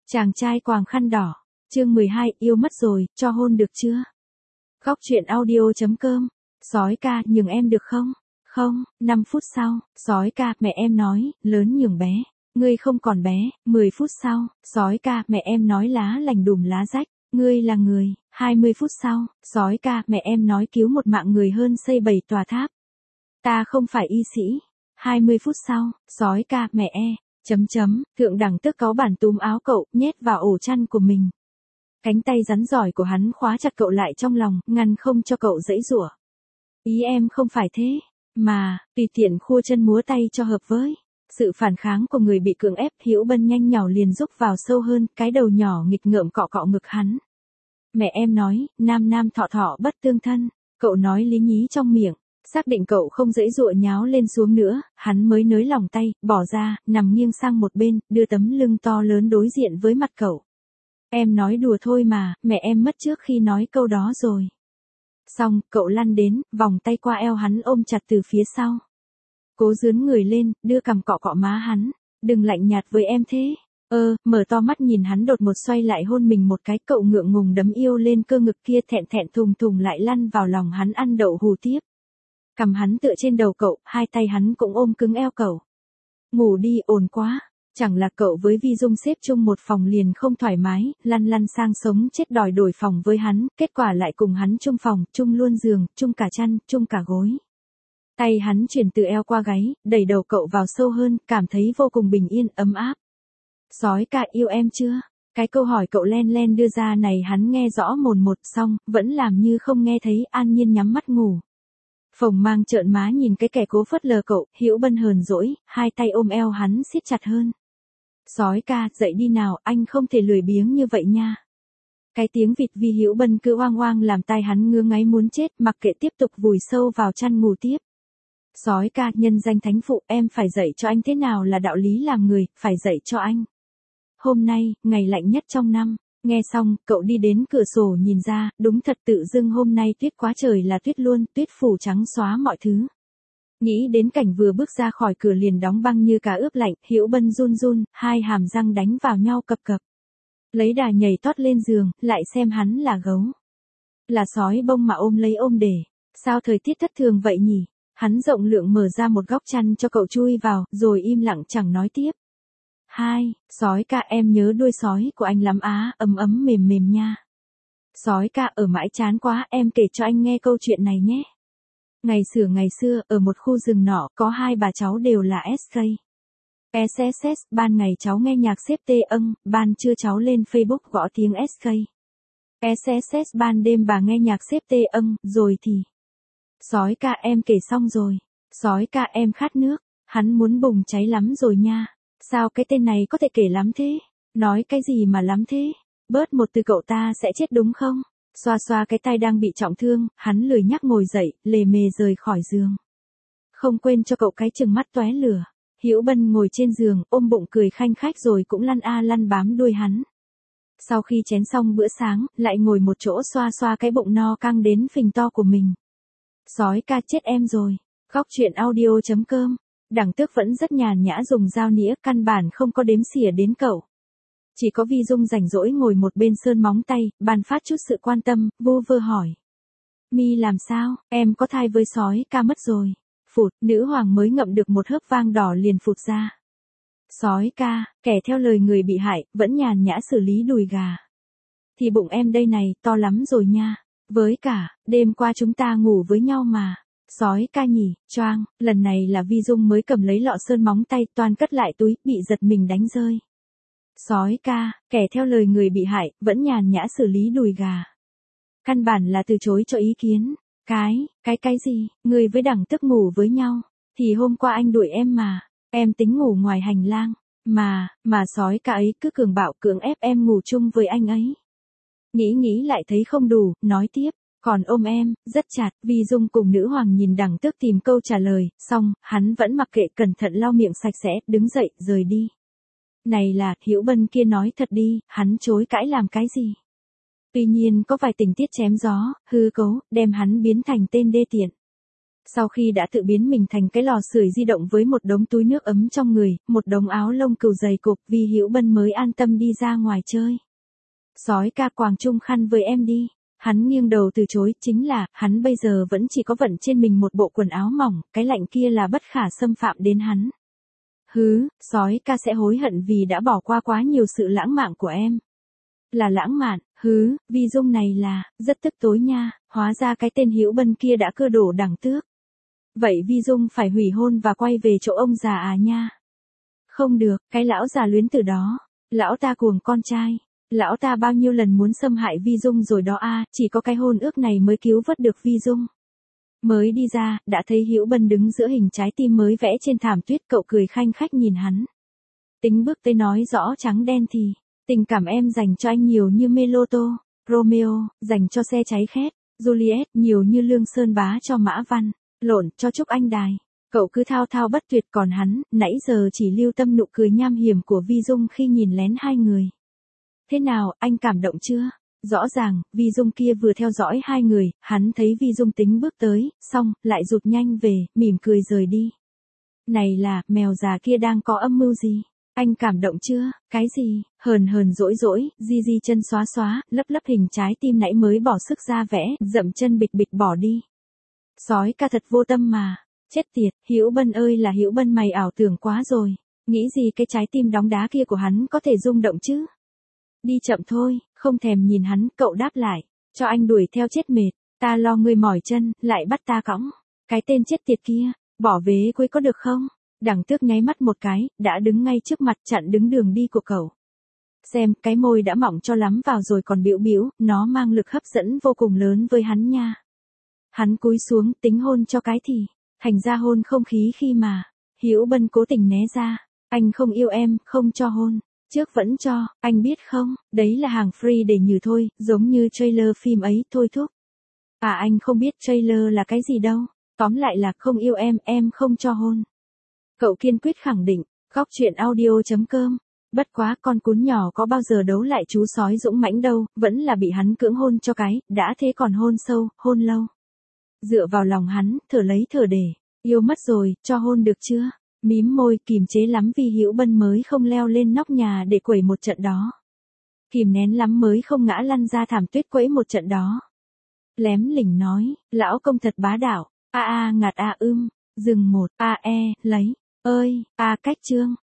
Chàng trai quàng khăn đỏ. Chương 12, yêu mất rồi, cho hôn được chưa? Góc truyện audio.com. Sói ca, nhường em được không? Không. 5 phút sau, sói ca, mẹ em nói, lớn nhường bé. Ngươi không còn bé. 10 phút sau, sói ca, mẹ em nói lá lành đùm lá rách. Ngươi là người. 20 phút sau, sói ca, mẹ em nói cứu một mạng người hơn xây 7 tòa tháp. Ta không phải y sĩ. 20 phút sau, sói ca, mẹ thượng đẳng tức cáu bản túm áo cậu, nhét vào ổ chăn của mình. Cánh tay rắn giỏi của hắn khóa chặt cậu lại trong lòng, ngăn không cho cậu giãy giụa. Ý em không phải thế, mà, tùy tiện khua chân múa tay cho hợp với. Sự phản kháng của người bị cưỡng ép, Hữu Bân nhanh nhảu liền rúc vào sâu hơn, cái đầu nhỏ nghịch ngợm cọ cọ ngực hắn. Mẹ em nói, nam nam thọ thọ bất tương thân, cậu nói lý nhí trong miệng. Xác định cậu không giãy giụa nháo lên xuống nữa, hắn mới nới lỏng tay, bỏ ra, nằm nghiêng sang một bên, đưa tấm lưng to lớn đối diện với mặt cậu. Em nói đùa thôi mà, mẹ em mất trước khi nói câu đó rồi. Xong, cậu lăn đến, vòng tay qua eo hắn ôm chặt từ phía sau. Cố dướn người lên, đưa cằm cọ cọ má hắn. Đừng lạnh nhạt với em thế. Mở to mắt nhìn hắn đột một xoay lại hôn mình một cái, cậu ngượng ngùng đấm yêu lên cơ ngực kia, thẹn thẹn thùng thùng lại lăn vào lòng hắn ăn đậu hù tiếp. Cầm hắn tựa trên đầu cậu, hai tay hắn cũng ôm cứng eo cậu. Ngủ đi, ồn quá. Chẳng là cậu với Vi Dung xếp chung một phòng liền không thoải mái, lăn lăn sang sống chết đòi đổi phòng với hắn, kết quả lại cùng hắn chung phòng, chung luôn giường, chung cả chăn, chung cả gối. Tay hắn chuyển từ eo qua gáy, đẩy đầu cậu vào sâu hơn, cảm thấy vô cùng bình yên, ấm áp. Sói ca, yêu em chưa? Cái câu hỏi cậu len len đưa ra này hắn nghe rõ mồn một, xong, vẫn làm như không nghe thấy, an nhiên nhắm mắt ngủ. Phồng mang trợn má nhìn cái kẻ cố phớt lờ cậu, Hữu Bân hờn dỗi, hai tay ôm eo hắn siết chặt hơn. Sói ca, dậy đi nào, anh không thể lười biếng như vậy nha. Cái tiếng vịt Vi Hữu Bân cứ oang oang làm tai hắn ngứa ngáy muốn chết, mặc kệ tiếp tục vùi sâu vào chăn ngủ tiếp. Sói ca, nhân danh thánh phụ, em phải dạy cho anh thế nào là đạo lý làm người, phải dạy cho anh. Hôm nay, ngày lạnh nhất trong năm. Nghe xong, cậu đi đến cửa sổ nhìn ra, đúng thật tự dưng hôm nay tuyết quá trời là tuyết luôn, tuyết phủ trắng xóa mọi thứ. Nghĩ đến cảnh vừa bước ra khỏi cửa liền đóng băng như cá ướp lạnh, Hữu Bân run run, hai hàm răng đánh vào nhau cập cập. Lấy đà nhảy tót lên giường, lại xem hắn là gấu. Là sói bông mà ôm lấy ôm để. Sao thời tiết thất thường vậy nhỉ? Hắn rộng lượng mở ra một góc chăn cho cậu chui vào, rồi im lặng chẳng nói tiếp. Sói ca, em nhớ đuôi sói của anh lắm á, ấm ấm mềm mềm nha. Sói ca, ở mãi chán quá, em kể cho anh nghe câu chuyện này nhé. Ngày xưa, ở một khu rừng nọ, có hai bà cháu đều là SK. SSS, ban ngày cháu nghe nhạc xếp tê ban trưa cháu lên Facebook gõ tiếng SK. SSS, ban đêm bà nghe nhạc xếp tê rồi thì. Sói ca, em kể xong rồi. Sói ca, em khát nước. Hắn muốn bùng cháy lắm rồi nha. Sao cái tên này có thể kể lắm thế? Nói cái gì mà lắm thế? Bớt một từ cậu ta sẽ chết đúng không? Xoa xoa cái tay đang bị trọng thương, hắn lười nhắc ngồi dậy, lề mề rời khỏi giường. Không quên cho cậu cái chừng mắt tóe lửa. Hữu Bân ngồi trên giường, ôm bụng cười khanh khách rồi cũng lăn lăn bám đuôi hắn. Sau khi chén xong bữa sáng, lại ngồi một chỗ xoa xoa cái bụng no căng đến phình to của mình. Sói ca, chết em rồi. Góc truyện audio.com. Đẳng Tước vẫn rất nhàn nhã dùng dao nĩa, căn bản không có đếm xỉa đến cậu. Chỉ có Vi Dung rảnh rỗi ngồi một bên sơn móng tay, ban phát chút sự quan tâm, vu vơ hỏi. Mi làm sao, em có thai với sói ca mất rồi. Phụt, nữ hoàng mới ngậm được một hớp vang đỏ liền phụt ra. Sói ca, kẻ theo lời người bị hại, vẫn nhàn nhã xử lý đùi gà. Thì bụng em đây này, to lắm rồi nha. Với cả, đêm qua chúng ta ngủ với nhau mà. Sói ca nhỉ, choang, lần này là Vi Dung mới cầm lấy lọ sơn móng tay, toàn cất lại túi, bị giật mình đánh rơi. Sói ca, kẻ theo lời người bị hại, vẫn nhàn nhã xử lý đùi gà. Căn bản là từ chối cho ý kiến. Cái gì, người với Đẳng Tước ngủ với nhau. Thì hôm qua anh đuổi em mà, em tính ngủ ngoài hành lang. Mà sói ca ấy cứ cường bạo cưỡng ép em ngủ chung với anh ấy. Nghĩ lại thấy không đủ, nói tiếp. Còn ôm em, rất chặt, Vi Dung cùng nữ hoàng nhìn Đẳng Tước tìm câu trả lời, xong, hắn vẫn mặc kệ cẩn thận lau miệng sạch sẽ, đứng dậy, rời đi. Này là, Hữu Bân kia nói thật đi, hắn chối cãi làm cái gì? Tuy nhiên có vài tình tiết chém gió, hư cấu, đem hắn biến thành tên đê tiện. Sau khi đã tự biến mình thành cái lò sưởi di động với một đống túi nước ấm trong người, một đống áo lông cừu dày cộp, Vi Hữu Bân mới an tâm đi ra ngoài chơi. Sói ca quàng chung khăn với em đi. Hắn nghiêng đầu từ chối, chính là, hắn bây giờ vẫn chỉ có vận trên mình một bộ quần áo mỏng, cái lạnh kia là bất khả xâm phạm đến hắn. Hứ, sói ca sẽ hối hận vì đã bỏ qua quá nhiều sự lãng mạn của em. Là lãng mạn, hứ, Vi Dung này là, rất tức tối nha, hóa ra cái tên Hữu Bân kia đã cơ đổ đẳng tước. Vậy Vi Dung phải hủy hôn và quay về chỗ ông già à nha. Không được, cái lão già luyến từ đó, lão ta cuồng con trai. Lão ta bao nhiêu lần muốn xâm hại Vi Dung rồi đó a, chỉ có cái hôn ước này mới cứu vớt được Vi Dung. Mới đi ra, đã thấy Hữu Bân đứng giữa hình trái tim mới vẽ trên thảm tuyết, cậu cười khanh khách nhìn hắn. Tính bước tới nói rõ trắng đen thì, tình cảm em dành cho anh nhiều như Meloto, Romeo, dành cho xe cháy khét, Juliet, nhiều như Lương Sơn Bá cho Mã Văn, lộn cho Trúc Anh Đài. Cậu cứ thao thao bất tuyệt, còn hắn, nãy giờ chỉ lưu tâm nụ cười nham hiểm của Vi Dung khi nhìn lén hai người. Thế nào, anh cảm động chưa? Rõ ràng, Vi Dung kia vừa theo dõi hai người, hắn thấy Vi Dung tính bước tới, xong, lại rụt nhanh về, mỉm cười rời đi. Này là, mèo già kia đang có âm mưu gì? Anh cảm động chưa? Cái gì? Hờn hờn dỗi dỗi, di di chân xóa xóa, lấp lấp hình trái tim nãy mới bỏ sức ra vẽ, dậm chân bịch bịch bỏ đi. Sói ca thật vô tâm mà. Chết tiệt, Hữu Bân ơi là Hữu Bân, mày ảo tưởng quá rồi. Nghĩ gì cái trái tim đóng đá kia của hắn có thể rung động chứ? Đi chậm thôi, không thèm nhìn hắn, cậu đáp lại. Cho anh đuổi theo chết mệt, ta lo ngươi mỏi chân, lại bắt ta cõng. Cái tên chết tiệt kia, bỏ vế cuối có được không? Đằng tước nháy mắt một cái, đã đứng ngay trước mặt chặn đứng đường đi của cậu. Xem, cái môi đã mỏng cho lắm vào rồi còn bĩu bĩu, nó mang lực hấp dẫn vô cùng lớn với hắn nha. Hắn cúi xuống, tính hôn cho cái thì, thành ra hôn không khí khi mà. Hữu Bân cố tình né ra, anh không yêu em, không cho hôn. Trước vẫn cho, anh biết không, đấy là hàng free để nhử thôi, giống như trailer phim ấy, thôi thúc. À anh không biết trailer là cái gì đâu, tóm lại là không yêu em không cho hôn. Cậu kiên quyết khẳng định, góc chuyện audio.com. Bất quá con cún nhỏ có bao giờ đấu lại chú sói dũng mãnh đâu, vẫn là bị hắn cưỡng hôn cho cái, đã thế còn hôn sâu, hôn lâu. Dựa vào lòng hắn, thở lấy thở để, yêu mất rồi, cho hôn được chưa? Mím môi, kìm chế lắm vì Hữu Bân mới không leo lên nóc nhà để quẩy một trận đó. Kìm nén lắm mới không ngã lăn ra thảm tuyết quẩy một trận đó. Lém lỉnh nói, lão công thật bá đạo, ngạt dừng một, lấy, ơi, cách chương.